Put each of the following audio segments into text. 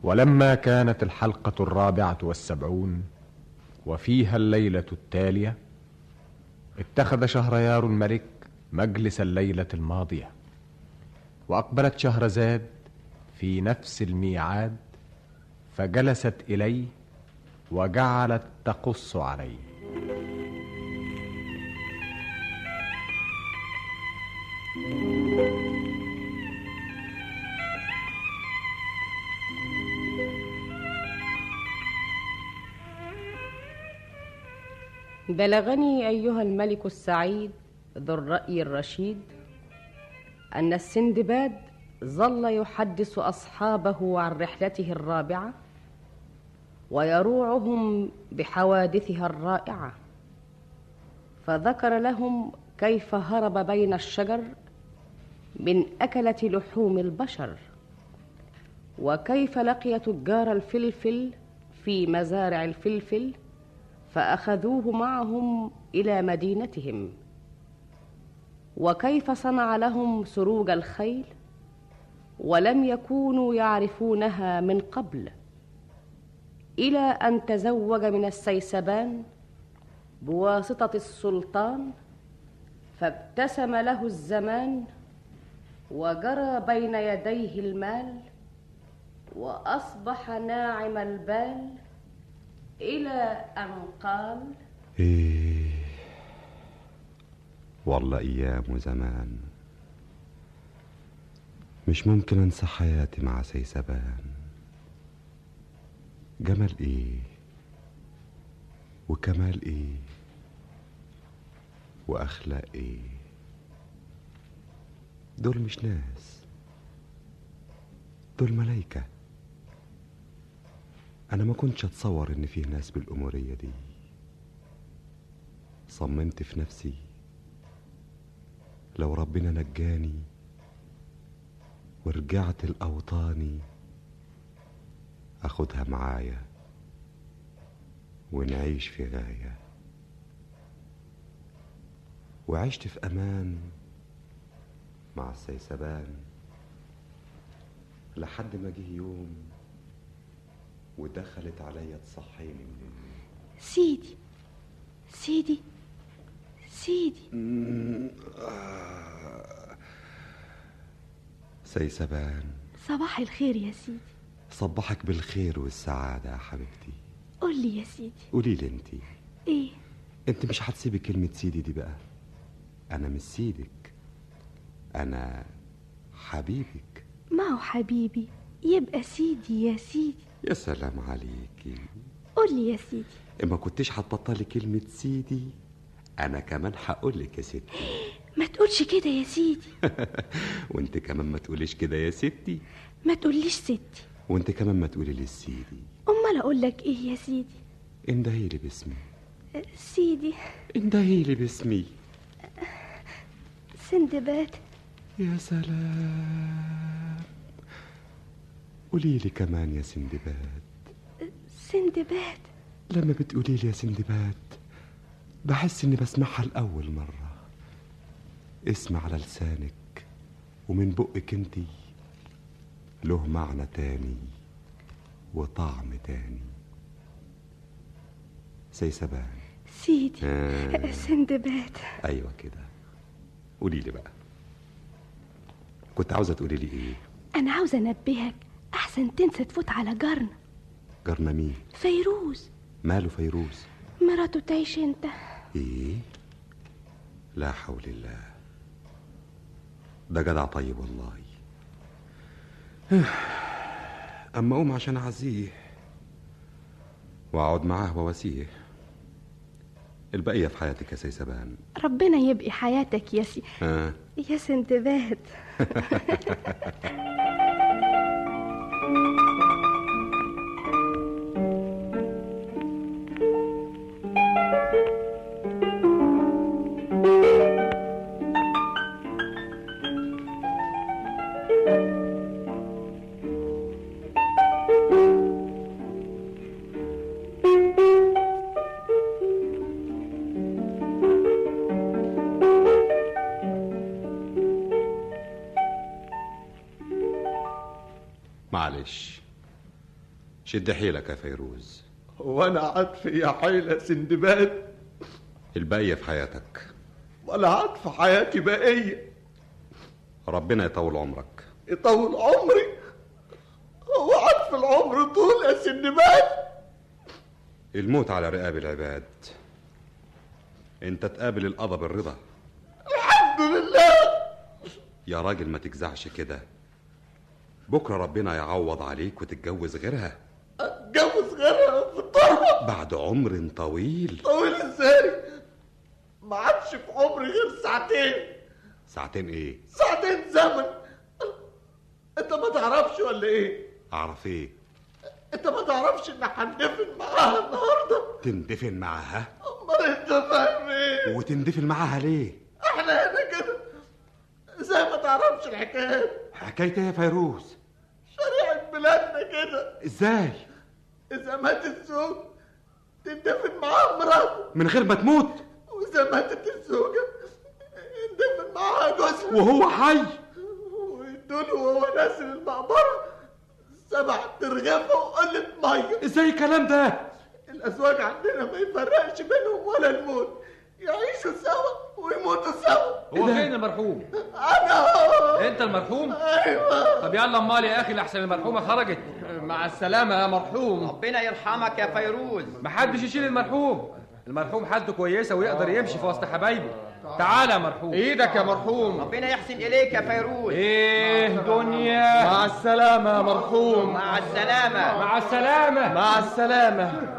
ولما كانت الحلقة 74 وفيها الليلة التالية، اتخذ شهريار الملك مجلس الليلة الماضية، وأقبلت شهرزاد في نفس الميعاد، فجلست إليه وجعلت تقص عليه. بلغني أيها الملك السعيد ذو الرأي الرشيد أن السندباد ظل يحدث أصحابه عن رحلته الرابعة ويروعهم بحوادثها الرائعة، فذكر لهم كيف هرب بين الشجر من أكلة لحوم البشر، وكيف لقي تجار الفلفل في مزارع الفلفل فأخذوه معهم إلى مدينتهم، وكيف صنع لهم سروج الخيل ولم يكونوا يعرفونها من قبل، إلى أن تزوج من السيسبان بواسطة السلطان، فابتسم له الزمان وجرى بين يديه المال، وأصبح ناعم البال، إلى أن قال: إيه والله أيام وزمان، مش ممكن أنسى حياتي مع سيسبان. جمال إيه وكمال إيه وأخلاق إيه، دول مش ناس، دول ملايكة. أنا ما كنتش أتصور إن فيه ناس بالأمورية دي. صممت في نفسي لو ربنا نجاني ورجعت الأوطاني أخدها معايا ونعيش في غاية. وعشت في أمان مع السيسبان لحد ما جه يوم ودخلت عليا تصحيني من النوم. سيدي سيدي سيدي. سيسبان، صباح الخير يا سيدي. صبحك بالخير والسعادة يا حبيبتي. قول لي يا سيدي. قولي لي انت. ايه؟ انت مش هتسيبي كلمة سيدي دي بقى؟ انا مش سيدك، انا حبيبك. ما هو حبيبي يبقى سيدي يا سيدي. يا سلام عليكي. قول لي يا سيدي. اما كنتش هتبطلي كلمة سيدي انا كمان هقولك يا ستي. ما تقولش كده يا سيدي. وانت كمان ما تقوليش كده يا ستي. ما تقوليش ستي. وانت كمان ما تقولي لي سيدي. امال اقول لك ايه يا سيدي؟ اندهيلي باسمي. سيدي. اندهيلي باسمي. سندباد. يا سلام. قولي لي كمان يا سندباد. سندباد. لما بتقولي لي يا سندباد بحس اني بسمعها لأول مرة. اسم على لسانك ومن بقك انتي له معنى تاني وطعم تاني. سيسبان. سيدي. سندباد. ايوه كده. قولي لي بقى، كنت عاوزة تقولي لي ايه؟ انا عاوزة انبهك احسن تنسى تفوت على جارنا. جارنا مين؟ فيروز. ماله فيروز؟ مراته تعيش انت. ايه؟ لا حول الله، ده جدع طيب والله. اما اقوم عشان اعزيه واقعد معاه وواسيه. البقية في حياتك يا سيسبان. ربنا يبقي حياتك يا يا سندباد. معلش شد حيلك يا فيروز. وانا عطف يا حيلة سندباد؟ الباقية في حياتك. ولا عطف حياتي بقية. ربنا يطول عمرك. يطول عمري؟ هو عطف العمر طول يا سندباد؟ الموت على رقاب العباد. انت تقابل القضا بالرضا. الحمد لله. يا راجل ما تجزعش كده، بكرة ربنا يعوض عليك وتتجوز غيرها. اتجوز غيرها في الطرح بعد عمر طويل. طويل ازاي؟ ما عادش في عمري غير ساعتين. ساعتين ايه؟ ساعتين زمن. انت ما تعرفش ولا ايه؟ اعرف ايه؟ انت ما تعرفش ان هندفن معاها النهارده؟ تندفن معاها؟ امال انت فاهم ايه؟ وتندفن معاها ليه؟ احنا هنا كده زي ما تعرفش الحكايه. حكاية ايه يا فيروز؟ شريعة بلادنا كده. ازاي؟ اذا مات الزوج تندفن معاه مراته من غير ما تموت؟ واذا ماتت الزوجه يندفن معاها جوزها وهو حي؟ ويدوله وهو نازل المقبره 7 ترغفه وقله ميه. ازاي الكلام ده؟ الازواج عندنا ما يفرقش بينهم ولا الموت، يعيشوا سوا ويموتوا سوا. هو فين المرحوم؟ انا. انت المرحوم؟ ايوه. طب يلا امال يا اخي لحسن المرحومه خرجت. مع السلامة يا مرحوم. ربنا يرحمك يا فيروز. محدش يشيل المرحوم حالته كويسه ويقدر يمشي في وسط حبايبه. تعالى يا مرحوم. ايدك يا مرحوم. ربنا يحسن اليك يا فيروز. ايه دنيا. مع السلامة يا مرحوم. مع السلامه. مع السلامه. مع السلامة.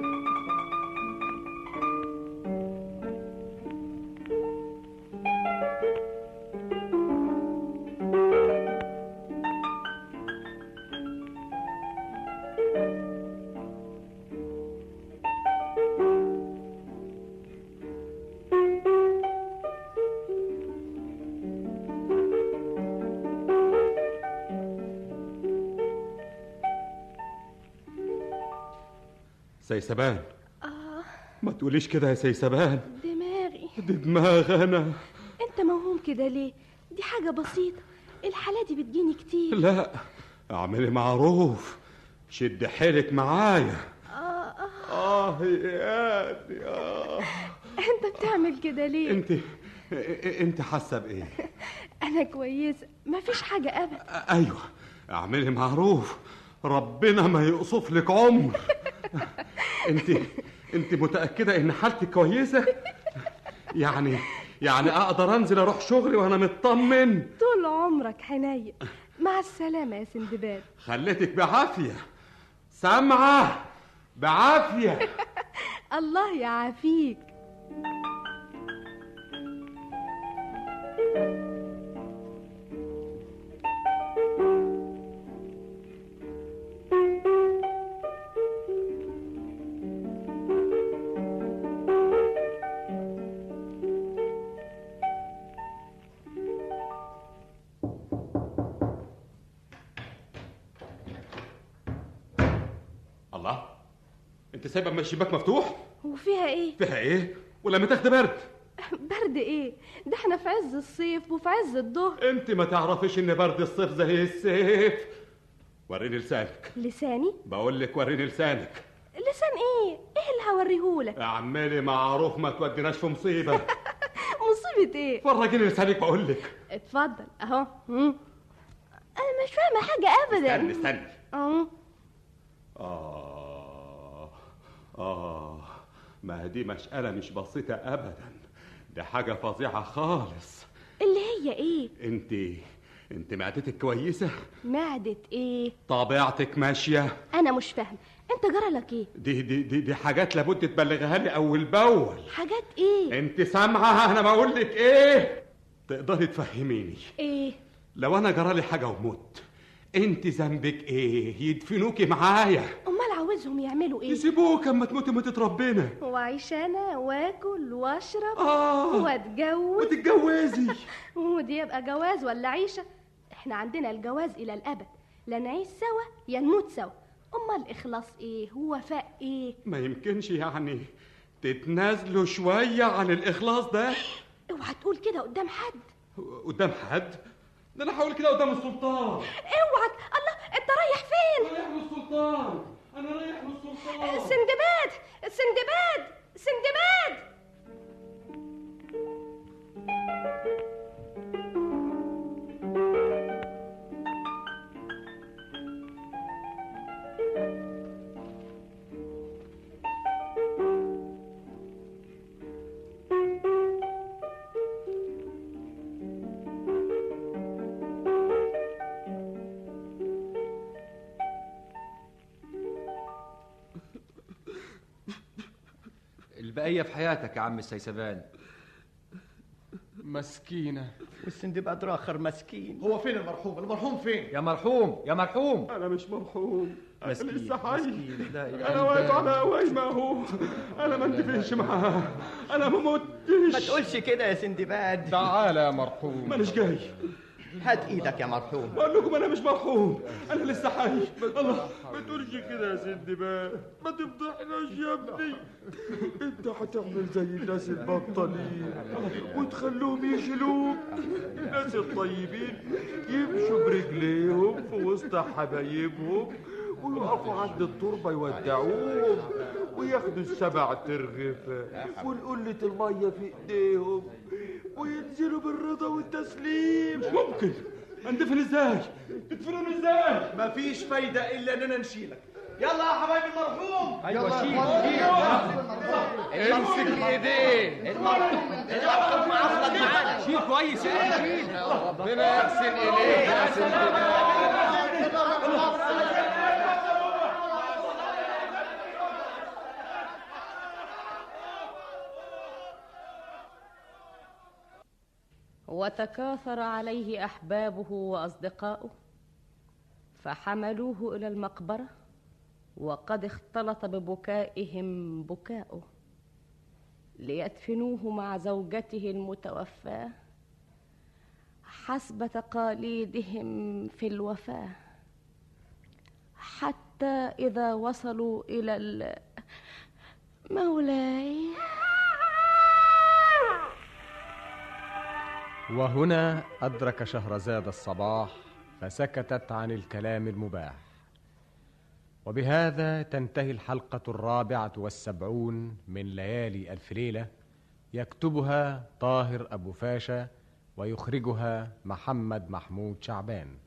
سيسبان. ما تقوليش كده يا سيسبان. دماغي. دي دماغ انا. انت موهوم كده ليه؟ دي حاجة بسيطة، الحالة دي بتجيني كتير. لا، اعملي معروف، شد حيلك معايا. يا انت بتعمل كده ليه؟ انت حاسه بايه؟ انا كويسة، مفيش حاجة ابدا. ايوه، اعملي معروف، ربنا ما يقصف لك عمر. انت متأكدة ان حالتك كويسة؟ يعني اقدر انزل اروح شغلي وانا مطمن؟ طول عمرك حنين. مع السلامة يا سندباد. خليتك بعافية، سامعة؟ بعافية. الله يعافيك. الله، انت سايبه من الشباك مفتوح؟ وفيها ايه؟ فيها ايه؟ ولا متاخده برد؟ برد ايه؟ ده احنا في عز الصيف وفي عز الظهر. انت ما تعرفيش ان برد الصيف زي السيف. وريني لسانك. لساني؟ بقول لك وريني لسانك. لسان ايه؟ ايه اللي هوريهولك؟ اعملي معروف، ما توديناش في مصيبه. مصيبة ايه؟ فرجيني لسانك بقول لك. اتفضل اهو. انا مش فاهمة حاجة ابدا. استني. اهو. ما دي مسألة مش بسيطة ابدا، دي حاجة فظيعة خالص. اللي هي ايه؟ انت معدتك كويسة؟ معدة ايه؟ طبيعتك ماشية؟ انا مش فاهم، انت جرالك ايه؟ دي حاجات لابد تبلغها لي اول باول. حاجات ايه؟ انت سامعة انا بقول لك ايه؟ تقدري تفهميني؟ ايه؟ لو انا جرالي حاجة ومت، انت ذنبك ايه؟ يدفنوكي معايا. امال عاوزهم يعملوا ايه؟ يسيبوك اما تموتي موتة ربنا. واعيش انا واكل واشرب واتجوز وتتجوزي. ودي يبقى جواز ولا عيشه؟ احنا عندنا الجواز الى الابد، لا نعيش سوا يا نموت سوا. امال اخلاص ايه ووفاء ايه؟ ما يمكنش يعني تتنازلوا شويه عن الاخلاص ده؟ اوعى تقول كده قدام حد. قدام حد؟ ده انا هقول كده قدام السلطان. اوعى. الله، انت رايح فين؟ رايح للسلطان سندباد سندباد سندباد. البقية في حياتك يا عم السيسبان. مسكينة. والسندباد راخر مسكين. هو فين المرحوم؟ المرحوم فين؟ يا مرحوم يا مرحوم. أنا مش مرحوم، أنا مسكين، لسه حي. مسكين. لا إله أنا إلا واقف الله. على قوايمه أهو. أنا ما انتفعش معاه، أنا ما ما متش. تقولش كده يا سندباد. تعال يا مرحوم. مانيش جاي. هات ايدك يا مرحوم. بقول لكم أنا مش مرحوم، أنا لسه حي. الله، ما تقولش كده يا سندباد، ما تفضحناش يا ابني. أنت هتعمل زي الناس البطالين وتخلوهم يشيلوك. الناس الطيبين يمشوا برجليهم في وسط حبايبهم ويقفوا عند التربة يودعوهم وياخدوا السبع ترغفة والقلة المية في ايديهم وينزلوا بالرضا والتسليم. مش ممكن. اندفن ازاي؟ تدفنون ازاي؟ مفيش فايدة إلا إننا نشيلك. يلا يا حبايبي المرحوم. ايوه شيل. امسك ايديه. المرحوم معفض معانا. شيل كويس يا اخي. شيل. ربنا يحسن اليك يا سندباد. وتكاثر عليه أحبابه وأصدقاؤه فحملوه إلى المقبرة وقد اختلط ببكائهم بكاؤه ليدفنوه مع زوجته المتوفاة حسب تقاليدهم في الوفاة، حتى إذا وصلوا إلى مولاي. وهنا أدرك شهرزاد الصباح فسكتت عن الكلام المباح. وبهذا تنتهي الحلقة 74 من ليالي ألف ليلة، يكتبها طاهر أبو فاشا ويخرجها محمد محمود شعبان.